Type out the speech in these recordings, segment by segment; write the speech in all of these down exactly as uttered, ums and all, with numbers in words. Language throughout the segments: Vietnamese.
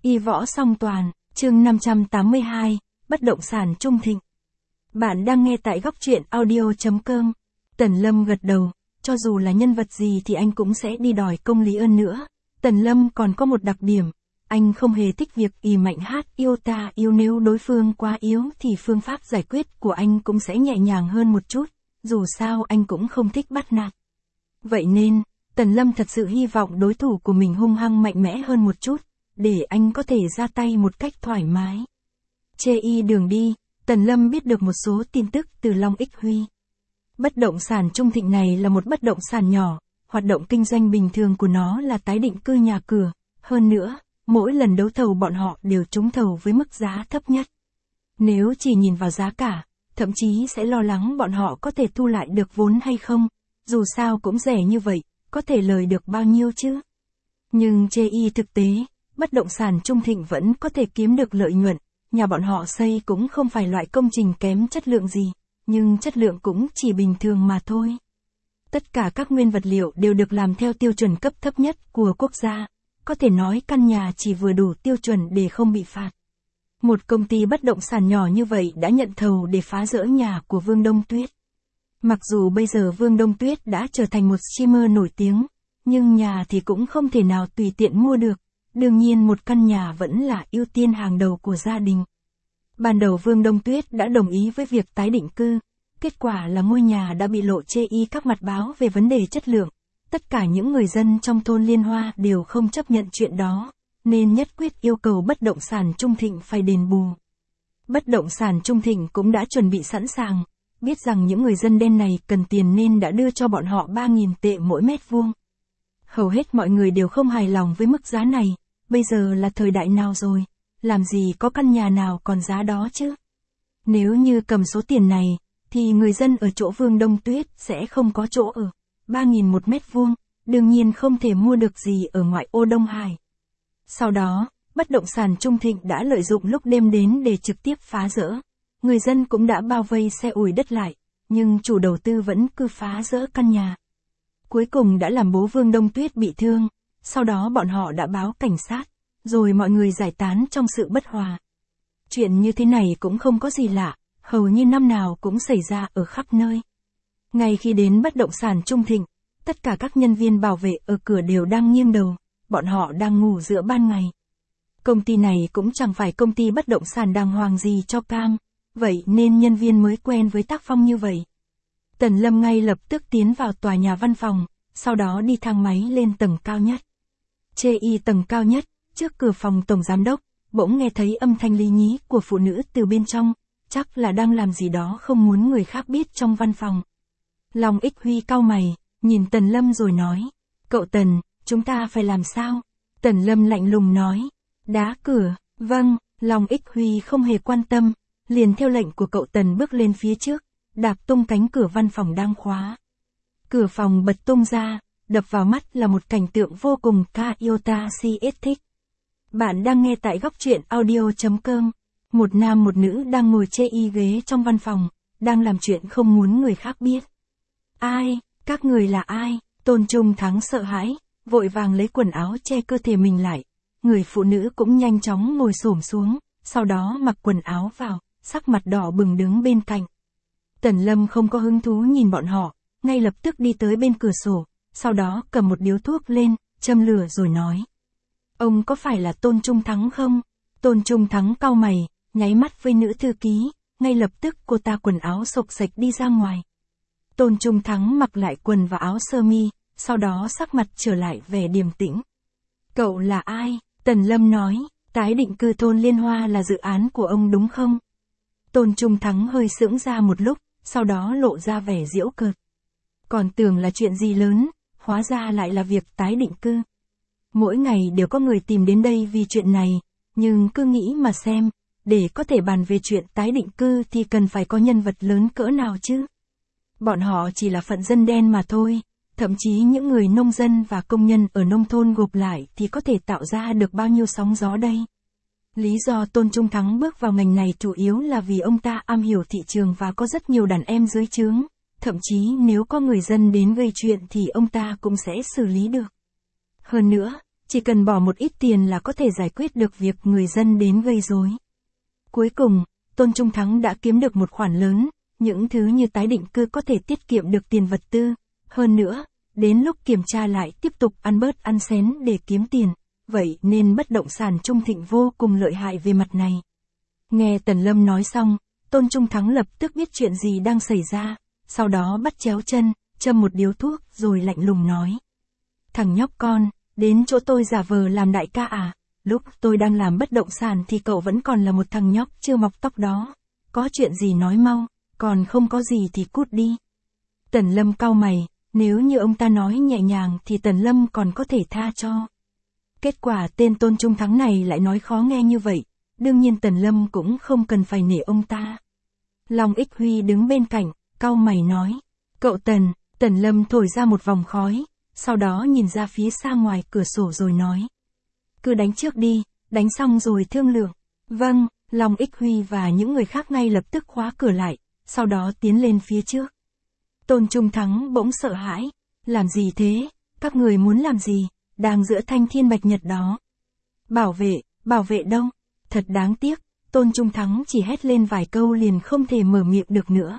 Y Võ Song Toàn, chương năm trăm tám mươi hai, Bất động sản trung thịnh. Bạn đang nghe tại góc truyện audio chấm com. Tần Lâm gật đầu, cho dù là nhân vật gì thì anh cũng sẽ đi đòi công lý ơn nữa. Tần Lâm còn có một đặc điểm, anh không hề thích việc ì mạnh hát yêu ta yêu, nếu đối phương quá yếu thì phương pháp giải quyết của anh cũng sẽ nhẹ nhàng hơn một chút, dù sao anh cũng không thích bắt nạt. Vậy nên, Tần Lâm thật sự hy vọng đối thủ của mình hung hăng mạnh mẽ hơn một chút, để anh có thể ra tay một cách thoải mái. Chê y đường đi, Tần Lâm biết được một số tin tức từ Long Ích Huy. Bất động sản trung thịnh này là một bất động sản nhỏ, hoạt động kinh doanh bình thường của nó là tái định cư nhà cửa. Hơn nữa, mỗi lần đấu thầu bọn họ đều trúng thầu với mức giá thấp nhất. Nếu chỉ nhìn vào giá cả, thậm chí sẽ lo lắng bọn họ có thể thu lại được vốn hay không, dù sao cũng rẻ như vậy, có thể lời được bao nhiêu chứ. Nhưng chê y thực tế, bất động sản trung thịnh vẫn có thể kiếm được lợi nhuận, nhà bọn họ xây cũng không phải loại công trình kém chất lượng gì, nhưng chất lượng cũng chỉ bình thường mà thôi. Tất cả các nguyên vật liệu đều được làm theo tiêu chuẩn cấp thấp nhất của quốc gia, có thể nói căn nhà chỉ vừa đủ tiêu chuẩn để không bị phạt. Một công ty bất động sản nhỏ như vậy đã nhận thầu để phá rỡ nhà của Vương Đông Tuyết. Mặc dù bây giờ Vương Đông Tuyết đã trở thành một streamer nổi tiếng, nhưng nhà thì cũng không thể nào tùy tiện mua được. Đương nhiên một căn nhà vẫn là ưu tiên hàng đầu của gia đình. Ban đầu Vương Đông Tuyết đã đồng ý với việc tái định cư, kết quả là ngôi nhà đã bị lộ chê y các mặt báo về vấn đề chất lượng. Tất cả những người dân trong thôn Liên Hoa đều không chấp nhận chuyện đó, nên nhất quyết yêu cầu bất động sản trung thịnh phải đền bù. Bất động sản trung thịnh cũng đã chuẩn bị sẵn sàng, biết rằng những người dân đen này cần tiền nên đã đưa cho bọn họ ba nghìn tệ mỗi mét vuông. Hầu hết mọi người đều không hài lòng với mức giá này. Bây giờ là thời đại nào rồi, làm gì có căn nhà nào còn giá đó chứ? Nếu như cầm số tiền này, thì người dân ở chỗ Vương Đông Tuyết sẽ không có chỗ ở. ba nghìn một mét vuông, đương nhiên không thể mua được gì ở ngoại ô Đông Hải. Sau đó, bất động sản trung thịnh đã lợi dụng lúc đêm đến để trực tiếp phá rỡ. Người dân cũng đã bao vây xe ủi đất lại, nhưng chủ đầu tư vẫn cứ phá rỡ căn nhà. Cuối cùng đã làm bố Vương Đông Tuyết bị thương. Sau đó bọn họ đã báo cảnh sát, rồi mọi người giải tán trong sự bất hòa. Chuyện như thế này cũng không có gì lạ, hầu như năm nào cũng xảy ra ở khắp nơi. Ngay khi đến bất động sản trung thịnh, tất cả các nhân viên bảo vệ ở cửa đều đang nghiêng đầu, bọn họ đang ngủ giữa ban ngày. Công ty này cũng chẳng phải công ty bất động sản đàng hoàng gì cho cam, vậy nên nhân viên mới quen với tác phong như vậy. Tần Lâm ngay lập tức tiến vào tòa nhà văn phòng, sau đó đi thang máy lên tầng cao nhất. Chê y tầng cao nhất, trước cửa phòng tổng giám đốc, bỗng nghe thấy âm thanh lý nhí của phụ nữ từ bên trong, chắc là đang làm gì đó không muốn người khác biết trong văn phòng. Long Ích Huy cau mày, nhìn Tần Lâm rồi nói, cậu Tần, chúng ta phải làm sao? Tần Lâm lạnh lùng nói, đá cửa, vâng, Long Ích Huy không hề quan tâm, liền theo lệnh của cậu Tần bước lên phía trước, đạp tung cánh cửa văn phòng đang khóa. Cửa phòng bật tung ra. Đập vào mắt là một cảnh tượng vô cùng Toyota siết thích. Bạn đang nghe tại góc truyện audio chấm com. Một nam một nữ đang ngồi chê y ghế trong văn phòng, đang làm chuyện không muốn người khác biết. Ai, các người là ai? Tôn Trung Thắng sợ hãi, vội vàng lấy quần áo che cơ thể mình lại. Người phụ nữ cũng nhanh chóng ngồi xổm xuống, sau đó mặc quần áo vào, sắc mặt đỏ bừng đứng bên cạnh. Tần Lâm không có hứng thú nhìn bọn họ, ngay lập tức đi tới bên cửa sổ. Sau đó cầm một điếu thuốc lên, châm lửa rồi nói. Ông có phải là Tôn Trung Thắng không? Tôn Trung Thắng cau mày, nháy mắt với nữ thư ký, ngay lập tức cô ta quần áo xộc xệch đi ra ngoài. Tôn Trung Thắng mặc lại quần và áo sơ mi, sau đó sắc mặt trở lại vẻ điềm tĩnh. Cậu là ai? Tần Lâm nói, tái định cư thôn Liên Hoa là dự án của ông đúng không? Tôn Trung Thắng hơi sững ra một lúc, sau đó lộ ra vẻ giễu cợt. Còn tưởng là chuyện gì lớn. Hóa ra lại là việc tái định cư. Mỗi ngày đều có người tìm đến đây vì chuyện này, nhưng cứ nghĩ mà xem, để có thể bàn về chuyện tái định cư thì cần phải có nhân vật lớn cỡ nào chứ. Bọn họ chỉ là phận dân đen mà thôi, thậm chí những người nông dân và công nhân ở nông thôn gộp lại thì có thể tạo ra được bao nhiêu sóng gió đây. Lý do Tôn Trung Thắng bước vào ngành này chủ yếu là vì ông ta am hiểu thị trường và có rất nhiều đàn em dưới trướng. Thậm chí nếu có người dân đến gây chuyện thì ông ta cũng sẽ xử lý được. Hơn nữa, chỉ cần bỏ một ít tiền là có thể giải quyết được việc người dân đến gây rối. Cuối cùng, Tôn Trung Thắng đã kiếm được một khoản lớn, những thứ như tái định cư có thể tiết kiệm được tiền vật tư. Hơn nữa, đến lúc kiểm tra lại tiếp tục ăn bớt ăn xén để kiếm tiền, vậy nên bất động sản Trung Thịnh vô cùng lợi hại về mặt này. Nghe Tần Lâm nói xong, Tôn Trung Thắng lập tức biết chuyện gì đang xảy ra, sau đó bắt chéo chân, châm một điếu thuốc rồi lạnh lùng nói. Thằng nhóc con, đến chỗ tôi giả vờ làm đại ca à, lúc tôi đang làm bất động sản thì cậu vẫn còn là một thằng nhóc chưa mọc tóc đó. Có chuyện gì nói mau, còn không có gì thì cút đi. Tần Lâm cau mày, nếu như ông ta nói nhẹ nhàng thì Tần Lâm còn có thể tha cho. Kết quả tên Tôn Trung Thắng này lại nói khó nghe như vậy, đương nhiên Tần Lâm cũng không cần phải nể ông ta. Long Ích Huy đứng bên cạnh, cau mày nói, cậu Tần, Tần Lâm thổi ra một vòng khói, sau đó nhìn ra phía xa ngoài cửa sổ rồi nói. Cứ đánh trước đi, đánh xong rồi thương lượng. Vâng, Long Ích Huy và những người khác ngay lập tức khóa cửa lại, sau đó tiến lên phía trước. Tôn Trung Thắng bỗng sợ hãi, làm gì thế, các người muốn làm gì, đang giữa thanh thiên bạch nhật đó. Bảo vệ, bảo vệ đâu, thật đáng tiếc, Tôn Trung Thắng chỉ hét lên vài câu liền không thể mở miệng được nữa.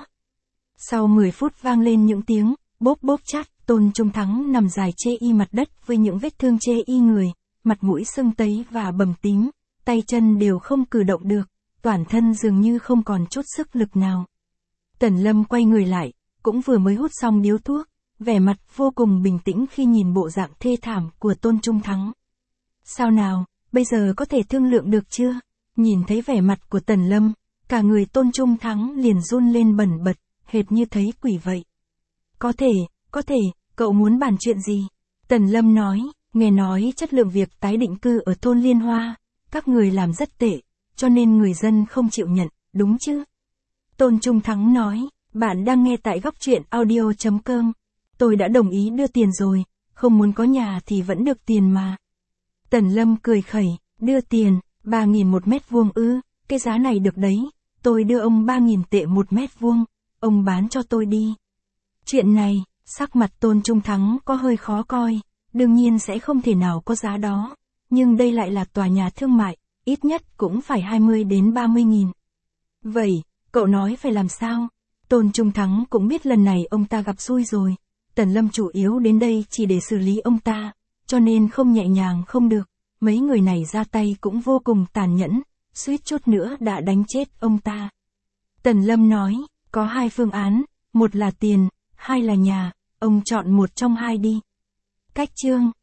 Sau mười phút vang lên những tiếng, bốp bốp chát, Tôn Trung Thắng nằm dài chê y mặt đất với những vết thương chê y người, mặt mũi sưng tấy và bầm tím, tay chân đều không cử động được, toàn thân dường như không còn chút sức lực nào. Tần Lâm quay người lại, cũng vừa mới hút xong điếu thuốc, vẻ mặt vô cùng bình tĩnh khi nhìn bộ dạng thê thảm của Tôn Trung Thắng. Sao nào, bây giờ có thể thương lượng được chưa? Nhìn thấy vẻ mặt của Tần Lâm, cả người Tôn Trung Thắng liền run lên bần bật, hệt như thấy quỷ vậy. Có thể, có thể, cậu muốn bàn chuyện gì? Tần Lâm nói, nghe nói chất lượng việc tái định cư ở thôn Liên Hoa, các người làm rất tệ, cho nên người dân không chịu nhận, đúng chứ? Tôn Trung Thắng nói, bạn đang nghe tại góc truyện audio chấm com. Tôi đã đồng ý đưa tiền rồi, không muốn có nhà thì vẫn được tiền mà. Tần Lâm cười khẩy, đưa tiền, ba nghìn một mét vuông ư, cái giá này được đấy, tôi đưa ông ba nghìn tệ một mét vuông, ông bán cho tôi đi. Chuyện này, sắc mặt Tôn Trung Thắng có hơi khó coi, đương nhiên sẽ không thể nào có giá đó, nhưng đây lại là tòa nhà thương mại, ít nhất cũng phải hai mươi đến ba mươi nghìn. Vậy, cậu nói phải làm sao? Tôn Trung Thắng cũng biết lần này ông ta gặp xui rồi, Tần Lâm chủ yếu đến đây chỉ để xử lý ông ta, cho nên không nhẹ nhàng không được, mấy người này ra tay cũng vô cùng tàn nhẫn, suýt chút nữa đã đánh chết ông ta. Tần Lâm nói, có hai phương án, một là tiền, hai là nhà, ông chọn một trong hai đi. Cách chương